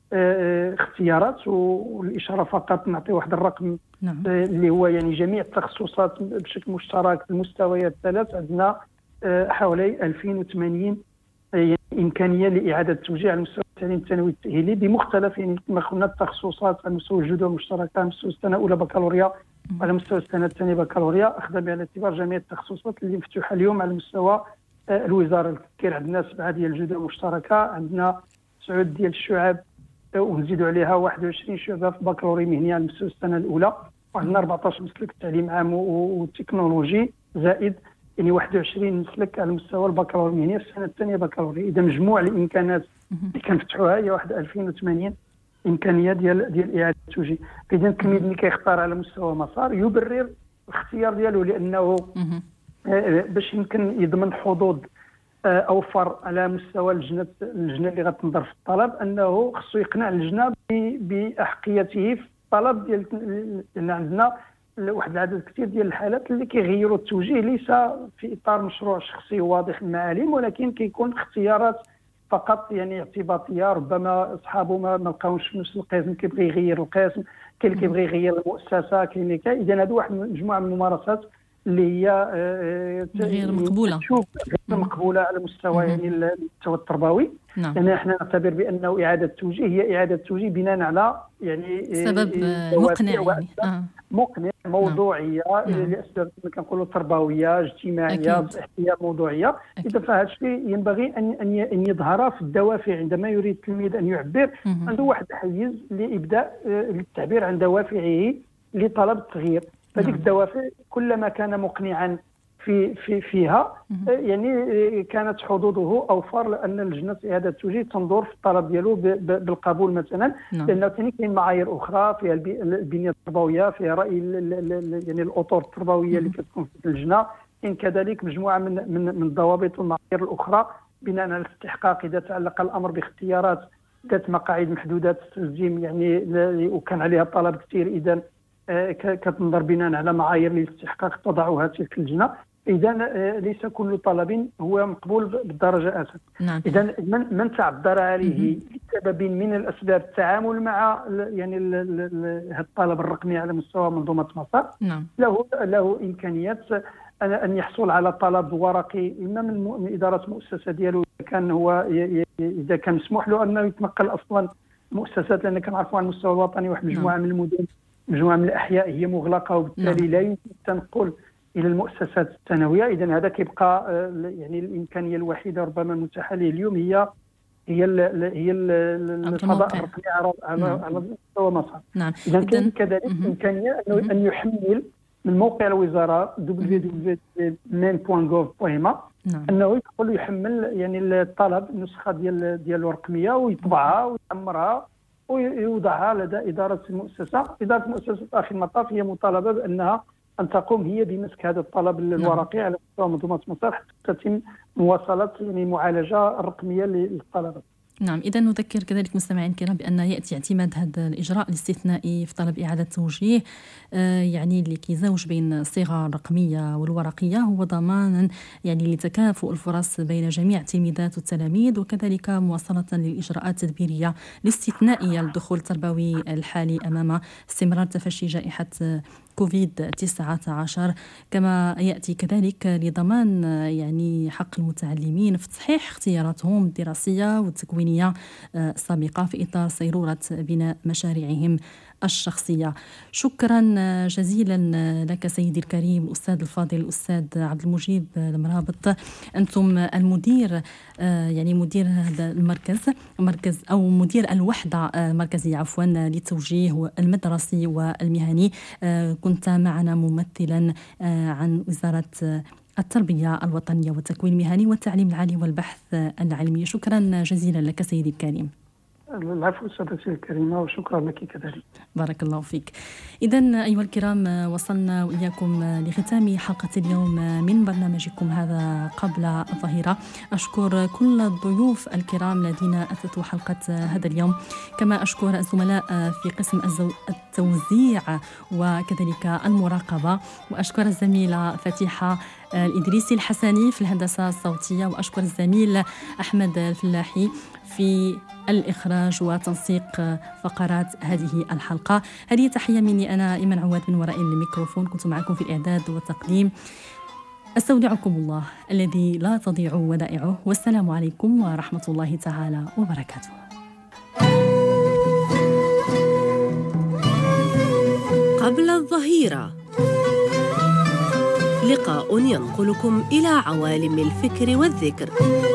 اختيارات، والاشاره فقط نعطي واحد الرقم نعم. اللي هو يعني جميع التخصصات بشكل مشترك المستويات الثلاث عندنا حوالي ألفين وثمانين يعني امكانيه لاعاده التوجيه على مستوى التعليم الثانوي التاهيلي بمختلف يعني كما قلنا التخصصات على مستوى الجذور المشتركه، على مستوى السنه الاولى بكالوريا، على مستوى السنه الثانيه بكالوريا، اخذ بعين الاعتبار جميع التخصصات اللي مفتوحه اليوم على مستوى الوزاره. التفكير عندنا سبعه ديال الجذور المشتركه، عندنا تسعود ديال الشعب ونزيدوا عليها واحد وعشرين شعبه في بكالوريا مهنيه على مستوى السنه الاولى، وعندنا أربعطاش مسلك التعليم عام والتكنولوجي زائد يعني واحد وعشرين مسلك على مستوى البكالوريا المهنيه في السنه الثانيه بكالوريا. اذا مجموع الامكانات اللي كنفتحوها هي واحد ألفين وثمانين امكانيه ديال ديال اعاده التوجيه. اذا التلميذ اللي كيختار على مستوى مسار يبرر الاختيار ديالو، لانه باش يمكن يضمن حظوظ اوفر على مستوى اللجنه اللجنه اللي غتنظر في الطلب، انه خصو يقنع اللجنه باحقيته في الطلب ديال، لان عندنا واحد العدد كثير ديال الحالات اللي كيغيروا التوجيه ليس في اطار مشروع شخصي واضح المعالم، ولكن كيكون اختيارات فقط يعني اعتباطيه، ربما اصحابه ما لقاوش نفس القسم كيبغي يغير القسم، كاين اللي كيبغي يغير المؤسسه، كاين اللي اذا هذو واحد مجموعه من الممارسات اللي هي غير مقبوله تشوف غير مقبوله على مستوى يعني المستوى التربوي. نعم. يعني احنا نعتبر بانه اعاده التوجيه هي اعاده توجيه بناء على يعني سبب مقنع يعني. آه. مقنع موضوعيه نعم. لاسباب كما كنقولوا تربويه اجتماعيه صحيه موضوعيه. اذا فهذا الشيء ينبغي ان ان يظهر في الدوافع عندما يريد التلميذ ان يعبر، عنده واحد الحيز لابداء التعبير عن دوافعه لطلب التغيير. فهذيك الدوافع كلما كان مقنعا في في فيها يعني كانت حظوظه اوفر، لان لجنه اعاده التوجيه تنظر في الطلب ديالو بالقبول مثلا. نعم. لانه ثاني كاين معايير اخرى فيها البنيه التربويه، فيها راي يعني الاطر التربويه اللي كتكون في اللجنه، كاين كذلك مجموعه من من من الضوابط والمعايير الاخرى بناء على الاستحقاق. اذا تعلق الامر باختيارات ذات مقاعد محدودات التسجيل يعني وكان عليها الطلب كثير، اذا كتنظر بناء على معايير الاستحقاق تضعها تلك اللجنه. اذا ليس كل طلب هو مقبول بالدرجه اسد. نعم. اذا من من تعذر عليه لسبب من الاسباب التعامل مع يعني هذا الطلب الرقمي على مستوى منظومه مسار، نعم. له له امكانيات ان يحصل على طلب ورقي اما من اداره مؤسسه ديالو، اذا كان هو اذا كان مسموح له انه يتنقل اصلا مؤسسات، لان كنعرفوا على المستوى الوطني واحد مجموعه من المدن مجموعه من الاحياء هي مغلقه، وبالتالي لا يمكن التنقل الى المؤسسات الثانويه. اذا هذا كيبقى يعني الامكانيه الوحيده ربما المتاحه له اليوم هي هي ال هي الفضاء الرقمي على على مستوى مصر. نعم. اذا كاين كذلك امكانيه انه ان يحمل من موقع الوزاره دبليو دبليو دبليو دوت مين دوت جوف دوت إم انه يدخل يحمل يعني الطلب النسخه ديال ديالو الرقميه ويطبعها ويعمرها ويوضعها لدى اداره المؤسسه. اداره المؤسسه في اخر المطاف هي مطالبه بانها ان تقوم هي بمسك هذا الطلب الورقي على مستوى منظومه مسار حتى تتم مواصله يعني المعالجه الرقميه للطلبه. نعم. إذا نذكر كذلك مستمعين الكرام بأن يأتي اعتماد هذا الإجراء الاستثنائي في طلب إعادة توجيه آه يعني اللي كيزوج بين الصيغة الرقمية والورقية، هو ضمانا يعني لتكافؤ الفرص بين جميع التلميذات والتلاميذ، وكذلك مواصلة للإجراءات التدبيرية الاستثنائية للدخول التربوي الحالي أمام استمرار تفشي جائحة كوفيد تسعة عشر. كما يأتي كذلك لضمان يعني حق المتعلمين في تصحيح اختياراتهم الدراسية والتكوينية السابقة في إطار صيرورة بناء مشاريعهم الشخصية. شكرا جزيلا لك سيدي الكريم الأستاذ الفاضل الأستاذ عبد المجيب المرابط. أنتم المدير يعني مدير هذا المركز مركز أو مدير الوحدة المركزية عفوا للتوجيه المدرسي والمهني. كنت معنا ممثلا عن وزارة التربية الوطنية والتكوين المهني والتعليم العالي والبحث العلمي. شكرا جزيلا لك سيدي الكريم. العفو سيدتي الكريمة وشكرا لك كذلك. بارك الله فيك. إذن أيها الكرام وصلنا وإياكم لختام حلقة اليوم من برنامجكم هذا قبل الظهيرة. أشكر كل الضيوف الكرام الذين أثثوا حلقة هذا اليوم، كما أشكر الزملاء في قسم التوزيع وكذلك المراقبة، وأشكر الزميلة فتيحة الإدريسي الحسني في الهندسة الصوتية، وأشكر الزميل أحمد الفلاحي في الإخراج وتنسيق فقرات هذه الحلقة. هذه تحية مني أنا إيمان عواد من وراء الميكروفون، كنت معكم في الإعداد والتقديم. أستودعكم الله الذي لا تضيع ودائعه، والسلام عليكم ورحمة الله تعالى وبركاته. قبل الظهيرة، لقاء ينقلكم إلى عوالم الفكر والذكر